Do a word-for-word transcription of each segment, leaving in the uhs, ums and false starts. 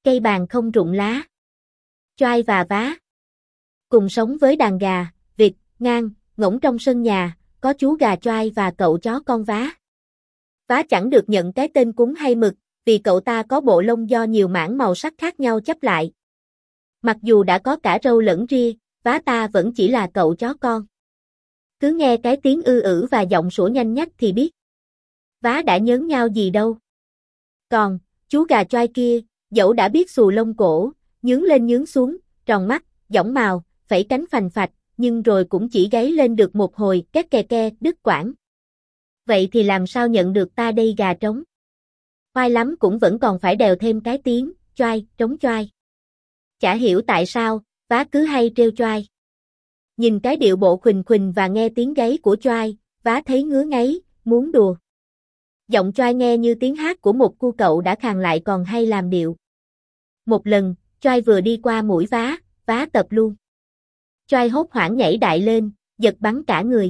cây bàn không rụng lá. Choai và Vá cùng sống với đàn gà, vịt, ngan, ngỗng trong sân nhà, có chú gà Choai và cậu chó con Vá. Vá chẳng được nhận cái tên cún hay mực, vì cậu ta có bộ lông do nhiều mảng màu sắc khác nhau chắp lại. Mặc dù đã có cả râu lẫn ria, Vá ta vẫn chỉ là cậu chó con. Cứ nghe cái tiếng ư ử và giọng sủa nhanh nhách thì biết Vá đã nhớn nhao gì đâu. Còn, chú gà Choai kia, dẫu đã biết xù lông cổ, nhướng lên nhướng xuống, tròn mắt, dõng mào, phẩy cánh phành phạch, nhưng rồi cũng chỉ gáy lên được một hồi, két kè ke, đứt quãng. Vậy thì làm sao nhận được ta đây gà trống? Oai lắm cũng vẫn còn phải đèo thêm cái tiếng, Choai, trống Choai. Chả hiểu tại sao, Vá cứ hay trêu Choai. Nhìn cái điệu bộ khuỳnh khuỳnh và nghe tiếng gáy của Choai, Vá thấy ngứa ngáy, muốn đùa. Giọng Choai nghe như tiếng hát của một cu cậu đã khàn lại còn hay làm điệu. Một lần, Choai vừa đi qua mũi Vá, Vá tập luôn. Choai hốt hoảng nhảy đại lên, giật bắn cả người.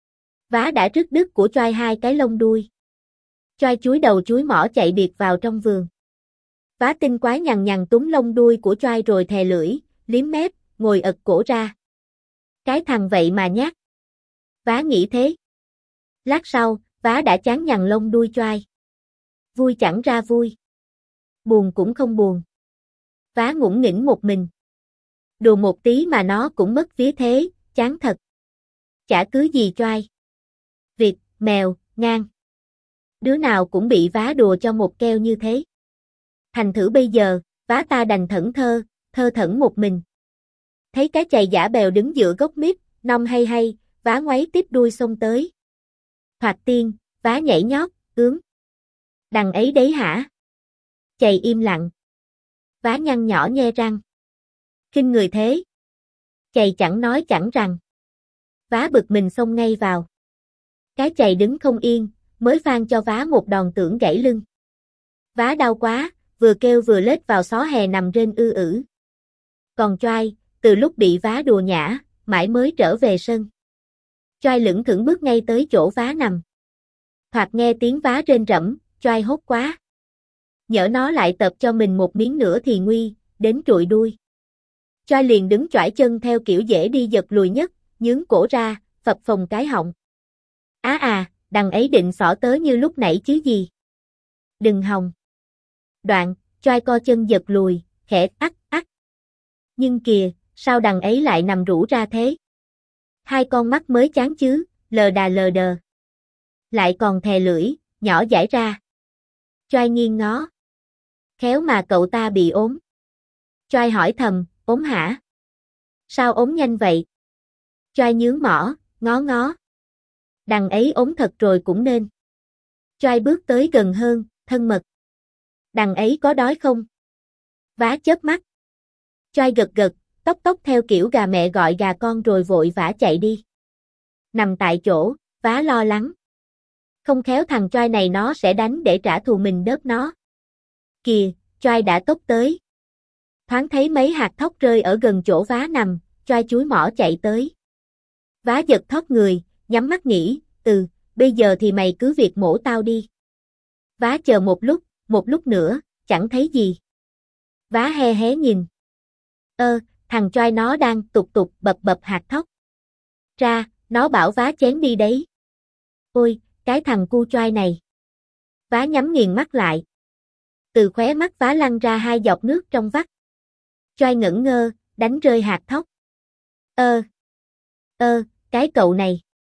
Vá đã rứt đứt của Choai hai cái lông đuôi. Choai chúi đầu chúi mỏ chạy biệt vào trong vườn. Vá tinh quái nhằn nhằn túm lông đuôi của Choai rồi thè lưỡi, liếm mép, ngồi ật cổ ra. Cái thằng vậy mà nhát. Vá nghĩ thế. Lát sau, Vá đã chán nhằn lông đuôi Choai. Vui chẳng ra vui. Buồn cũng không buồn. Vá ngủn nghĩnh một mình. Đùa một tí mà nó cũng mất vía thế, chán thật. Chả cứ gì Choai. Vịt, mèo, ngan. Đứa nào cũng bị Vá đùa cho một keo như thế. Thành thử bây giờ, Vá ta đành thẫn thơ, thơ thẩn một mình. Thấy cái chày giả bèo đứng giữa gốc mít, nong hay hay, Vá ngoáy tiếp đuôi xông tới. Thoạt tiên, Vá nhảy nhót, ướm. Đằng ấy đấy hả? Chày im lặng. Vá nhăn nhỏ nhe răng. Khinh người thế. Chày chẳng nói chẳng rằng. Vá bực mình xông ngay vào. Cái chày đứng không yên, mới phang cho Vá một đòn tưởng gãy lưng. Vá đau quá, vừa kêu vừa lết vào xó hè nằm rên ư ử. Còn Choai, từ lúc bị Vá đùa nhã, mãi mới trở về sân. Choai lững thững bước ngay tới chỗ Vá nằm. Thoạt nghe tiếng Vá rên rẫm, Choai hốt quá. Nhỡ nó lại tập cho mình một miếng nữa thì nguy, đến trụi đuôi. Choai liền đứng choải chân theo kiểu dễ đi giật lùi nhất, nhướng cổ ra, phập phồng cái họng. Á à, đằng ấy định xỏ tớ như lúc nãy chứ gì. Đừng hòng. Đoạn, Choai co chân giật lùi, khẽ ắc ắc. Nhưng kìa, sao đằng ấy lại nằm rũ ra thế? Hai con mắt mới chán chứ, lờ đà lờ đờ. Lại còn thè lưỡi, nhỏ dãi ra. Choai nghiêng ngó. Khéo mà cậu ta bị ốm. Choai hỏi thầm, ốm hả? Sao ốm nhanh vậy? Choai nhướng mỏ, ngó ngó. Đằng ấy ốm thật rồi cũng nên. Choai bước tới gần hơn, thân mật. Đằng ấy có đói không? Vá chớp mắt. Choai gật gật, tốc tốc theo kiểu gà mẹ gọi gà con rồi vội vã chạy đi. Nằm tại chỗ, Vá lo lắng. Không khéo thằng Choai này nó sẽ đánh để trả thù mình đớp nó. Kìa, Choai đã tốc tới. Thoáng thấy mấy hạt thóc rơi ở gần chỗ Vá nằm, Choai chúi mỏ chạy tới. Vá giật thót người, nhắm mắt nghĩ, ừ, bây giờ thì mày cứ việc mổ tao đi. Vá chờ một lúc, một lúc nữa, chẳng thấy gì. Vá he hé nhìn. Ơ, thằng Choai nó đang tục tục bập bập hạt thóc. Ra, nó bảo Vá chén đi đấy. Ôi, cái thằng cu Choai này. Vá nhắm nghiền mắt lại. Từ khóe mắt Vá lăn ra hai giọt nước trong vắt. Choai ngẩn ngơ, đánh rơi hạt thóc. Ơ, ơ, cái cậu này.